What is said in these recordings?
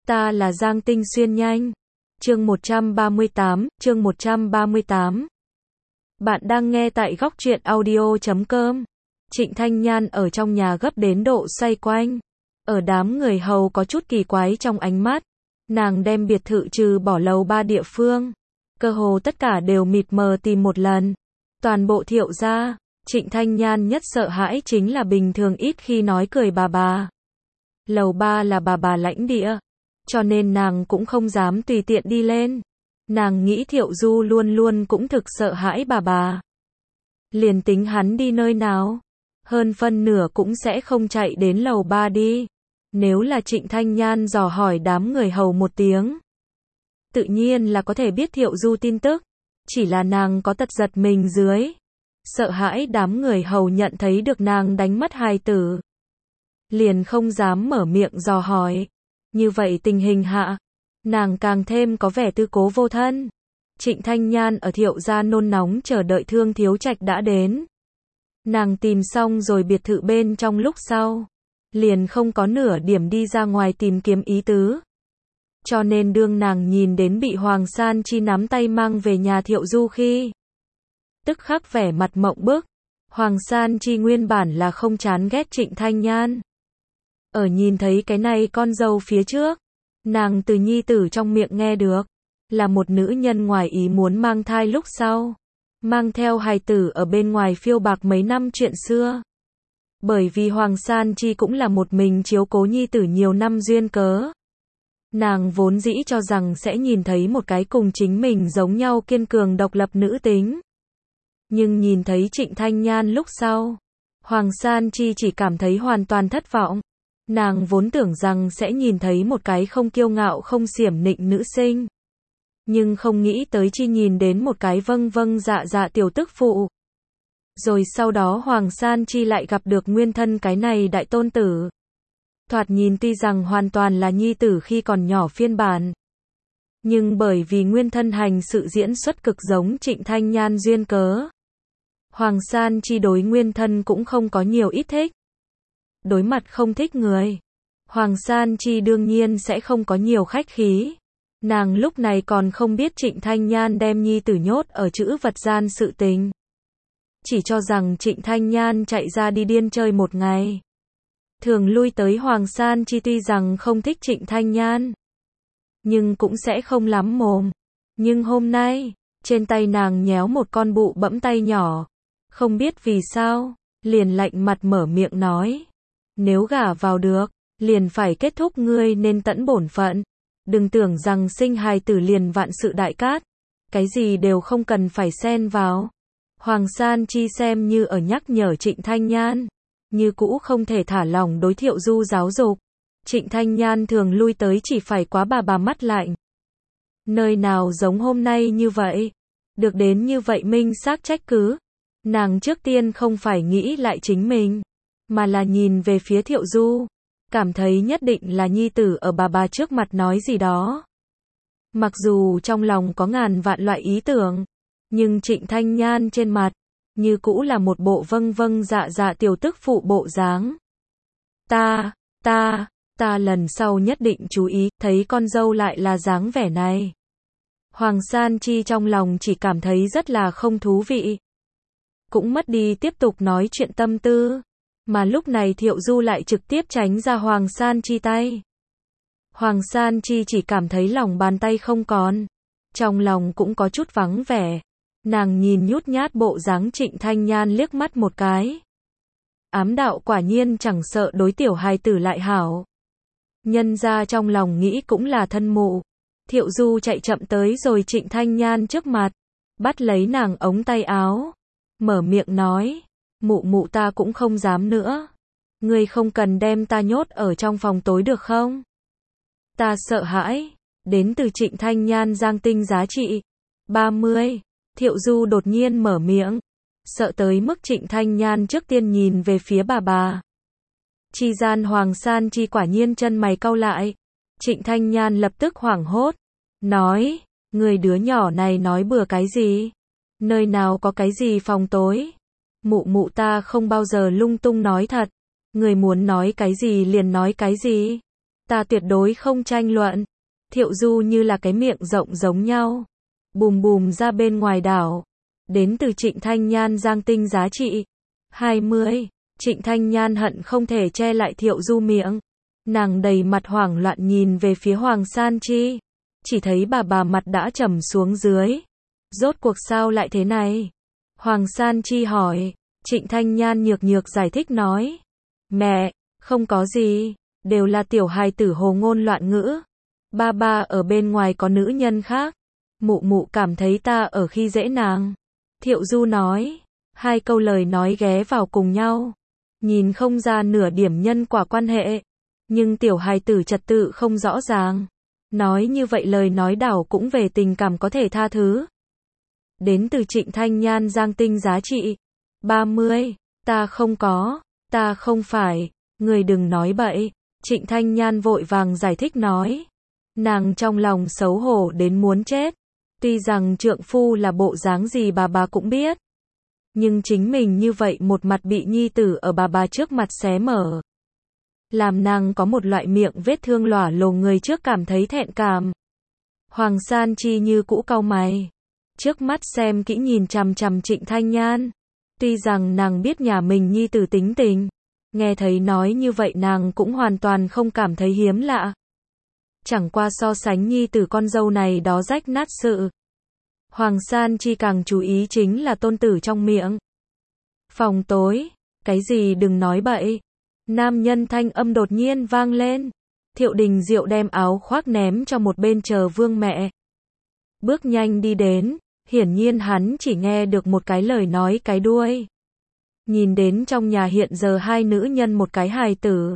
Ta là Giang Tinh Xuyên nhanh. Chương 138. Bạn đang nghe tại góc truyện audio.com. Trịnh Thanh Nhan ở trong nhà gấp đến độ xoay quanh. Ở đám người hầu có chút kỳ quái trong ánh mắt. Nàng đem biệt thự trừ bỏ lầu 3 địa phương. Cơ hồ tất cả đều mịt mờ tìm một lần. Toàn bộ Thiệu gia, Trịnh Thanh Nhan nhất sợ hãi chính là bình thường ít khi nói cười bà. Lầu 3 là bà lãnh địa. Cho nên nàng cũng không dám tùy tiện đi lên. Nàng nghĩ Thiệu Du luôn luôn cũng thực sợ hãi bà. Liền tính hắn đi nơi nào, hơn phân nửa cũng sẽ không chạy đến lầu 3 đi. Nếu là Trịnh Thanh Nhan dò hỏi đám người hầu một tiếng, tự nhiên là có thể biết Thiệu Du tin tức. Chỉ là nàng có tật giật mình dưới. Sợ hãi đám người hầu nhận thấy được nàng đánh mất hài tử. Liền không dám mở miệng dò hỏi. Như vậy tình hình hạ, nàng càng thêm có vẻ tư cố vô thân. Trịnh Thanh Nhan ở Thiệu gia nôn nóng chờ đợi Thương Thiếu Trạch đã đến. Nàng tìm xong rồi biệt thự bên trong lúc sau, liền không có nửa điểm đi ra ngoài tìm kiếm ý tứ. Cho nên đương nàng nhìn đến bị Hoàng San Chi nắm tay mang về nhà Thiệu Du khi, tức khắc vẻ mặt mộng bức. Hoàng San Chi nguyên bản là không chán ghét Trịnh Thanh Nhan. Ở nhìn thấy cái này con dâu phía trước, nàng từ nhi tử trong miệng nghe được, là một nữ nhân ngoài ý muốn mang thai lúc sau, mang theo hài tử ở bên ngoài phiêu bạc mấy năm chuyện xưa. Bởi vì Hoàng San Chi cũng là một mình chiếu cố nhi tử nhiều năm duyên cớ. Nàng vốn dĩ cho rằng sẽ nhìn thấy một cái cùng chính mình giống nhau kiên cường độc lập nữ tính. Nhưng nhìn thấy Trịnh Thanh Nhan lúc sau, Hoàng San Chi chỉ cảm thấy hoàn toàn thất vọng. Nàng vốn tưởng rằng sẽ nhìn thấy một cái không kiêu ngạo không xiểm nịnh nữ sinh. Nhưng không nghĩ tới chi nhìn đến một cái vâng dạ tiểu tức phụ. Rồi sau đó Hoàng San Chi lại gặp được nguyên thân cái này đại tôn tử. Thoạt nhìn tuy rằng hoàn toàn là nhi tử khi còn nhỏ phiên bản. Nhưng bởi vì nguyên thân hành sự diễn xuất cực giống Trịnh Thanh Nhan duyên cớ. Hoàng San Chi đối nguyên thân cũng không có nhiều ít thích. Đối mặt không thích người, Hoàng San Chi đương nhiên sẽ không có nhiều khách khí. Nàng lúc này còn không biết Trịnh Thanh Nhan đem nhi tử nhốt ở trữ vật gian sự tình. Chỉ cho rằng Trịnh Thanh Nhan chạy ra đi điên chơi một ngày. Thường lui tới Hoàng San Chi tuy rằng không thích Trịnh Thanh Nhan, nhưng cũng sẽ không lắm mồm. Nhưng hôm nay, trên tay nàng nhéo một con bụ bẫm tay nhỏ. Không biết vì sao, liền lạnh mặt mở miệng nói. Nếu gả vào được, liền phải kết thúc ngươi nên tận bổn phận. Đừng tưởng rằng sinh hài tử liền vạn sự đại cát. Cái gì đều không cần phải xen vào. Hoàng San Chi xem như ở nhắc nhở Trịnh Thanh Nhan. Như cũ không thể thả lỏng đối Thiệu Du giáo dục. Trịnh Thanh Nhan thường lui tới chỉ phải quá bà mắt lạnh. Nơi nào giống hôm nay như vậy. Được đến như vậy minh xác trách cứ. Nàng trước tiên không phải nghĩ lại chính mình, mà là nhìn về phía Thiệu Du. Cảm thấy nhất định là nhi tử ở bà trước mặt nói gì đó. Mặc dù trong lòng có ngàn vạn loại ý tưởng, nhưng Trịnh Thanh Nhan trên mặt, như cũ là một bộ vâng dạ tiểu tức phụ bộ dáng. Ta lần sau nhất định chú ý, thấy con dâu lại là dáng vẻ này. Hoàng San Chi trong lòng chỉ cảm thấy rất là không thú vị. Cũng mất đi tiếp tục nói chuyện tâm tư. Mà lúc này Thiệu Du lại trực tiếp tránh ra Hoàng San Chi tay. Hoàng San Chi chỉ cảm thấy lòng bàn tay không còn. Trong lòng cũng có chút vắng vẻ. Nàng nhìn nhút nhát bộ dáng Trịnh Thanh Nhan liếc mắt một cái. Ám đạo quả nhiên chẳng sợ đối tiểu hài tử lại hảo. Nhân ra trong lòng nghĩ cũng là thân mụ. Thiệu Du chạy chậm tới rồi Trịnh Thanh Nhan trước mặt. Bắt lấy nàng ống tay áo. Mở miệng nói. Mụ ta cũng không dám nữa. Ngươi không cần đem ta nhốt ở trong phòng tối được không? Ta sợ hãi. Đến từ Trịnh Thanh Nhan Giang Tinh giá trị 30. Thiệu Du đột nhiên mở miệng. Sợ tới mức Trịnh Thanh Nhan trước tiên nhìn về phía bà. Chi gian Hoàng San Chi quả nhiên chân mày cau lại. Trịnh Thanh Nhan lập tức hoảng hốt. Nói. Người đứa nhỏ này nói bừa cái gì? Nơi nào có cái gì phòng tối? Mụ ta không bao giờ lung tung nói thật. Người muốn nói cái gì liền nói cái gì. Ta tuyệt đối không tranh luận. Thiệu Du như là cái miệng rộng giống nhau. Bùm bùm ra bên ngoài đảo. Đến từ Trịnh Thanh Nhan Giang Tinh giá trị 20. Trịnh Thanh Nhan hận không thể che lại Thiệu Du miệng. Nàng đầy mặt hoảng loạn nhìn về phía Hoàng San Chi. Chỉ thấy bà mặt đã trầm xuống dưới. Rốt cuộc sao lại thế này? Hoàng San Chi hỏi. Trịnh Thanh Nhan nhược nhược giải thích nói. Mẹ, không có gì. Đều là tiểu hài tử hồ ngôn loạn ngữ. Ba ở bên ngoài có nữ nhân khác. Mụ cảm thấy ta ở khi dễ nàng. Thiệu Du nói. Hai câu lời nói ghé vào cùng nhau. Nhìn không ra nửa điểm nhân quả quan hệ. Nhưng tiểu hài tử trật tự không rõ ràng. Nói như vậy lời nói đảo cũng về tình cảm có thể tha thứ. Đến từ Trịnh Thanh Nhan Giang Tinh giá trị 30. Ta không có. Ta không phải. Người đừng nói bậy. Trịnh Thanh Nhan vội vàng giải thích nói. Nàng trong lòng xấu hổ đến muốn chết. Tuy rằng trượng phu là bộ dáng gì bà cũng biết. Nhưng chính mình như vậy một mặt bị nhi tử ở bà trước mặt xé mở. Làm nàng có một loại miệng vết thương lỏa lồ người trước cảm thấy thẹn cảm. Hoàng San Chi như cũ cau mày. Trước mắt xem kỹ nhìn chằm chằm Trịnh Thanh Nhan. Tuy rằng nàng biết nhà mình nhi tử tính tình. Nghe thấy nói như vậy nàng cũng hoàn toàn không cảm thấy hiếm lạ. Chẳng qua so sánh nhi tử con dâu này đó rách nát sự. Hoàng San Chi càng chú ý chính là tôn tử trong miệng. Phòng tối. Cái gì đừng nói bậy. Nam nhân thanh âm đột nhiên vang lên. Thiệu Đình Diệu đem áo khoác ném cho một bên chờ vương mẹ. Bước nhanh đi đến. Hiển nhiên hắn chỉ nghe được một cái lời nói cái đuôi. Nhìn đến trong nhà hiện giờ hai nữ nhân một cái hài tử.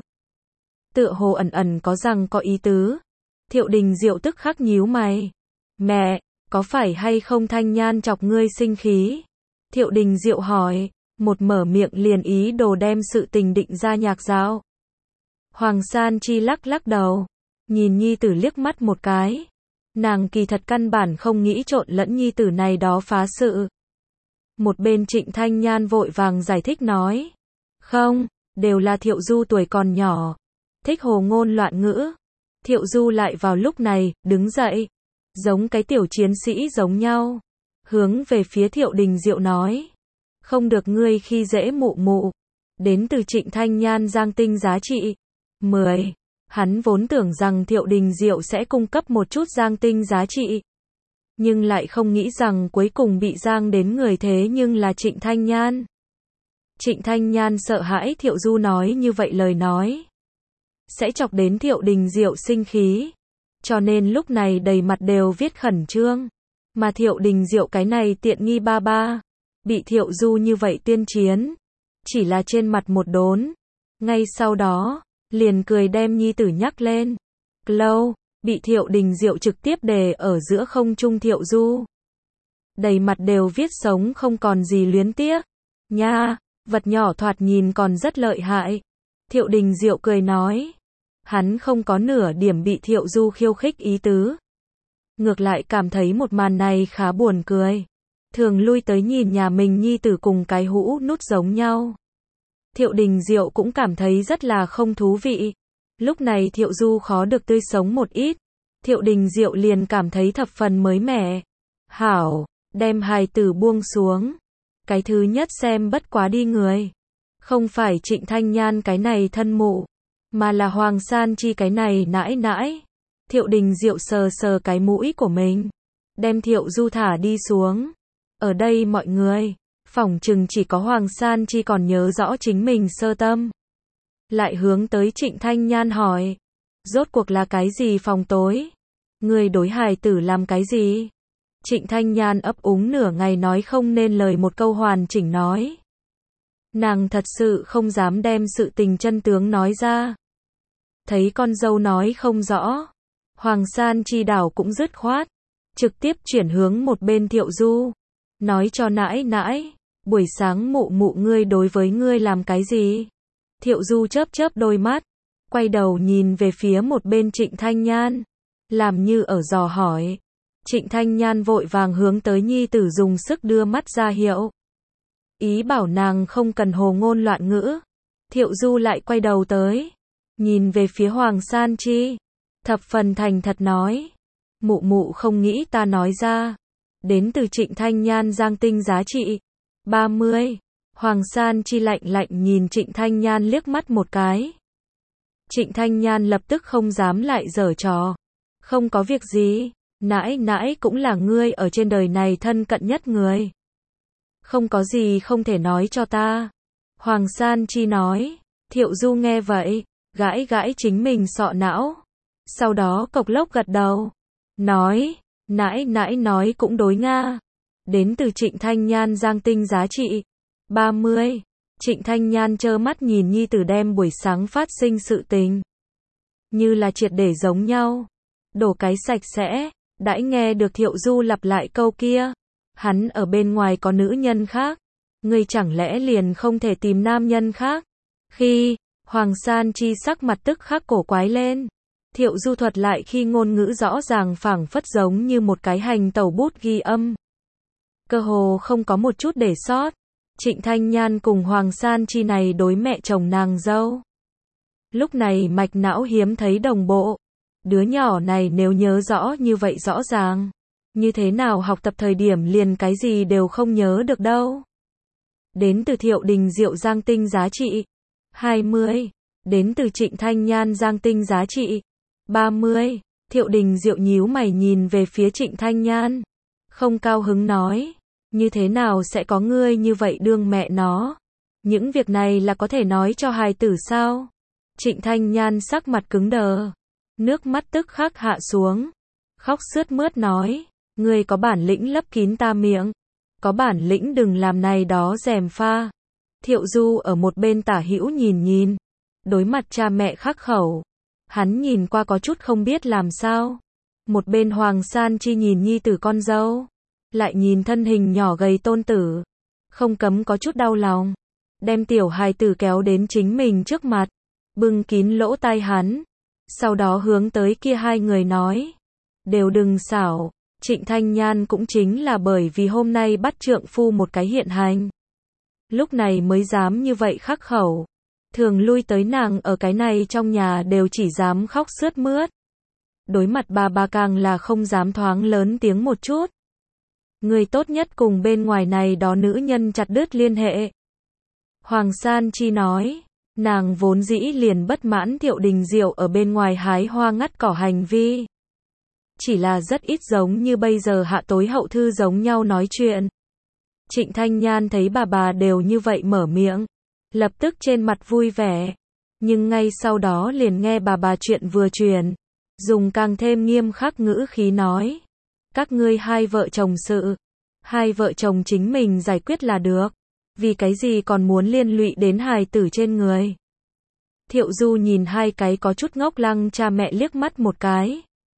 Tựa hồ ẩn có rằng có ý tứ. Thiệu Đình Diệu tức khắc nhíu mày. Mẹ, có phải hay không Thanh Nhan chọc ngươi sinh khí? Thiệu Đình Diệu hỏi. Một mở miệng liền ý đồ đem sự tình định ra nhạc dạo. Hoàng San Chi lắc đầu. Nhìn nhi tử liếc mắt một cái. Nàng kỳ thật căn bản không nghĩ trộn lẫn nhi tử này đó phá sự. Một bên Trịnh Thanh Nhan vội vàng giải thích nói. Không, đều là Thiệu Du tuổi còn nhỏ. Thích hồ ngôn loạn ngữ. Thiệu Du lại vào lúc này, đứng dậy. Giống cái tiểu chiến sĩ giống nhau. Hướng về phía Thiệu Đình Diệu nói. Không được ngươi khi dễ mụ. Đến từ Trịnh Thanh Nhan Giang Tinh giá trị 10. Hắn vốn tưởng rằng Thiệu Đình Diệu sẽ cung cấp một chút Giang Tinh giá trị. Nhưng lại không nghĩ rằng cuối cùng bị giang đến người thế nhưng là Trịnh Thanh Nhan. Trịnh Thanh Nhan sợ hãi Thiệu Du nói như vậy lời nói. Sẽ chọc đến Thiệu Đình Diệu sinh khí. Cho nên lúc này đầy mặt đều viết khẩn trương. Mà Thiệu Đình Diệu cái này tiện nghi ba. Bị Thiệu Du như vậy tuyên chiến. Chỉ là trên mặt một đốn. Ngay sau đó, liền cười đem nhi tử nhắc lên. Clow, bị Thiệu Đình Diệu trực tiếp đề ở giữa không trung Thiệu Du. Đầy mặt đều viết sống không còn gì luyến tiếc. Nha, vật nhỏ thoạt nhìn còn rất lợi hại. Thiệu Đình Diệu cười nói. Hắn không có nửa điểm bị Thiệu Du khiêu khích ý tứ. Ngược lại cảm thấy một màn này khá buồn cười. Thường lui tới nhìn nhà mình nhi tử cùng cái hũ nút giống nhau. Thiệu Đình Diệu cũng cảm thấy rất là không thú vị. Lúc này Thiệu Du khó được tươi sống một ít. Thiệu Đình Diệu liền cảm thấy thập phần mới mẻ. Hảo, đem hài tử buông xuống. Cái thứ nhất xem bất quá đi người. Không phải Trịnh Thanh Nhan cái này thân mụ. Mà là Hoàng San Chi cái này nãi. Thiệu Đình Diệu sờ cái mũi của mình. Đem Thiệu Du thả đi xuống. Ở đây mọi người, phỏng chừng chỉ có Hoàng San Chi còn nhớ rõ chính mình sơ tâm. Lại hướng tới Trịnh Thanh Nhan hỏi. Rốt cuộc là cái gì phòng tối? Người đối hài tử làm cái gì? Trịnh Thanh Nhan ấp úng nửa ngày nói không nên lời một câu hoàn chỉnh nói. Nàng thật sự không dám đem sự tình chân tướng nói ra. Thấy con dâu nói không rõ. Hoàng San Chi đảo cũng dứt khoát. Trực tiếp chuyển hướng một bên Thiệu Du. Nói cho nãi, buổi sáng mụ ngươi đối với ngươi làm cái gì? Thiệu Du chớp đôi mắt, quay đầu nhìn về phía một bên Trịnh Thanh Nhan, làm như ở dò hỏi. Trịnh Thanh Nhan vội vàng hướng tới nhi tử dùng sức đưa mắt ra hiệu. Ý bảo nàng không cần hồ ngôn loạn ngữ. Thiệu Du lại quay đầu tới, nhìn về phía Hoàng San Chi, thập phần thành thật nói. Mụ mụ không nghĩ ta nói ra. Đến từ Trịnh Thanh Nhan Giang tinh giá trị 30. Hoàng San Chi lạnh lạnh nhìn Trịnh Thanh Nhan liếc mắt một cái. Trịnh Thanh Nhan lập tức không dám lại giở trò. Không có việc gì, nãi nãi cũng là ngươi ở trên đời này thân cận nhất người. Không có gì không thể nói cho ta. Hoàng San Chi nói. Thiệu Du nghe vậy, gãi gãi chính mình sọ não. Sau đó cộc lốc gật đầu. Nói, nãi nãi nói cũng đối nga. Đến từ Trịnh Thanh Nhan Giang tinh giá trị 30. Trịnh Thanh Nhan trơ mắt nhìn nhi tử đem buổi sáng phát sinh sự tình. Như là triệt để giống nhau. Đổ cái sạch sẽ, đãi nghe được Thiệu Du lặp lại câu kia. Hắn ở bên ngoài có nữ nhân khác. Ngươi chẳng lẽ liền không thể tìm nam nhân khác? Khi, Hoàng San Chi sắc mặt tức khắc cổ quái lên. Thiệu Du thuật lại khi ngôn ngữ rõ ràng phảng phất giống như một cái hành tẩu bút ghi âm. Cơ hồ không có một chút để sót. Trịnh Thanh Nhan cùng Hoàng San Chi này đối mẹ chồng nàng dâu. Lúc này mạch não hiếm thấy đồng bộ. Đứa nhỏ này nếu nhớ rõ như vậy rõ ràng. Như thế nào học tập thời điểm liền cái gì đều không nhớ được đâu. Đến từ Thiệu Đình Diệu Giang tinh giá trị 20. Đến từ Trịnh Thanh Nhan Giang tinh giá trị 30. Thiệu Đình Diệu nhíu mày nhìn về phía Trịnh Thanh Nhan. Không cao hứng nói. Như thế nào sẽ có ngươi như vậy đương mẹ nó? Những việc này là có thể nói cho hài tử sao? Trịnh Thanh Nhan sắc mặt cứng đờ. Nước mắt tức khắc hạ xuống. Khóc sướt mướt nói. Ngươi có bản lĩnh lấp kín ta miệng. Có bản lĩnh đừng làm này đó gièm pha. Thiệu Du ở một bên tả hữu nhìn. Đối mặt cha mẹ khắc khẩu. Hắn nhìn qua có chút không biết làm sao. Một bên Hoàng San Chi nhìn nhi tử con dâu. Lại nhìn thân hình nhỏ gầy tôn tử. Không cấm có chút đau lòng. Đem tiểu hài tử kéo đến chính mình trước mặt. Bưng kín lỗ tai hắn. Sau đó hướng tới kia hai người nói. Đều đừng xảo. Trịnh Thanh Nhan cũng chính là bởi vì hôm nay bắt trượng phu một cái hiện hành. Lúc này mới dám như vậy khắc khẩu. Thường lui tới nàng ở cái này trong nhà đều chỉ dám khóc sướt mướt. Đối mặt bà càng là không dám thoáng lớn tiếng một chút. Người tốt nhất cùng bên ngoài này đó nữ nhân chặt đứt liên hệ. Hoàng San Chi nói. Nàng vốn dĩ liền bất mãn Thiệu Đình Diệu ở bên ngoài hái hoa ngắt cỏ hành vi. Chỉ là rất ít giống như bây giờ hạ tối hậu thư giống nhau nói chuyện. Trịnh Thanh Nhan thấy bà đều như vậy mở miệng. Lập tức trên mặt vui vẻ. Nhưng ngay sau đó liền nghe bà chuyện vừa truyền. Dùng càng thêm nghiêm khắc ngữ khí nói. Các ngươi hai vợ chồng sự. Hai vợ chồng chính mình giải quyết là được. Vì cái gì còn muốn liên lụy đến hài tử trên người. Thiệu Du nhìn hai cái có chút ngốc lăng cha mẹ liếc mắt một cái.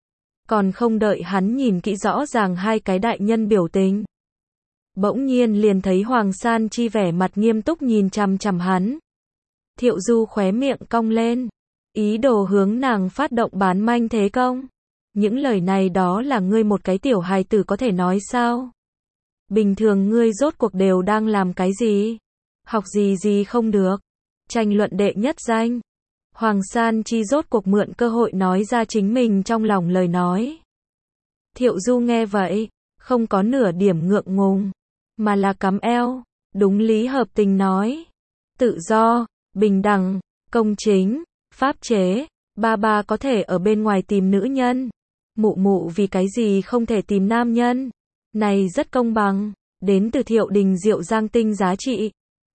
Còn không đợi hắn nhìn kỹ rõ ràng hai cái đại nhân biểu tình. Bỗng nhiên liền thấy Hoàng San Chi vẻ mặt nghiêm túc nhìn chằm chằm hắn. Thiệu Du khóe miệng cong lên. Ý đồ hướng nàng phát động bán manh thế công. Những lời này đó là ngươi một cái tiểu hài tử có thể nói sao? Bình thường ngươi rốt cuộc đều đang làm cái gì? Học gì không được? Tranh luận đệ nhất danh. Hoàng San Chi rốt cuộc mượn cơ hội nói ra chính mình trong lòng lời nói. Thiệu Du nghe vậy, không có nửa điểm ngượng ngùng, mà là cắm eo, đúng lý hợp tình nói. Tự do, bình đẳng, công chính, pháp chế, ba có thể ở bên ngoài tìm nữ nhân. Mụ vì cái gì không thể tìm nam nhân? Này rất công bằng. Đến từ Thiệu Đình Diệu Giang tinh giá trị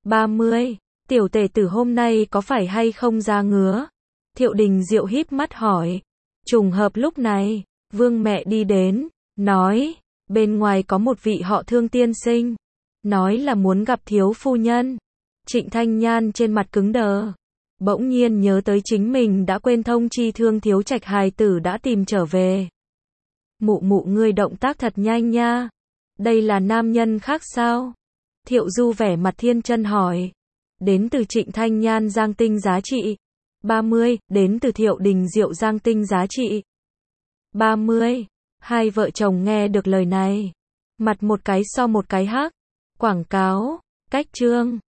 30. Tiểu tể tử hôm nay có phải hay không ra ngứa? Thiệu Đình Diệu híp mắt hỏi. Trùng hợp lúc này, Vương mẹ đi đến, nói, bên ngoài có một vị họ Thương tiên sinh, nói là muốn gặp thiếu phu nhân. Trịnh Thanh Nhan trên mặt cứng đờ, bỗng nhiên nhớ tới chính mình đã quên thông chi Thương thiếu trạch hài tử đã tìm trở về. Mụ ngươi động tác thật nhanh nha. Đây là nam nhân khác sao? Thiệu Du vẻ mặt thiên chân hỏi. Đến từ Trịnh Thanh Nhan Giang tinh giá trị 30. Đến từ Thiệu Đình Diệu Giang tinh giá trị 30. Hai vợ chồng nghe được lời này, mặt một cái so một cái hắc. Quảng cáo, cách chương.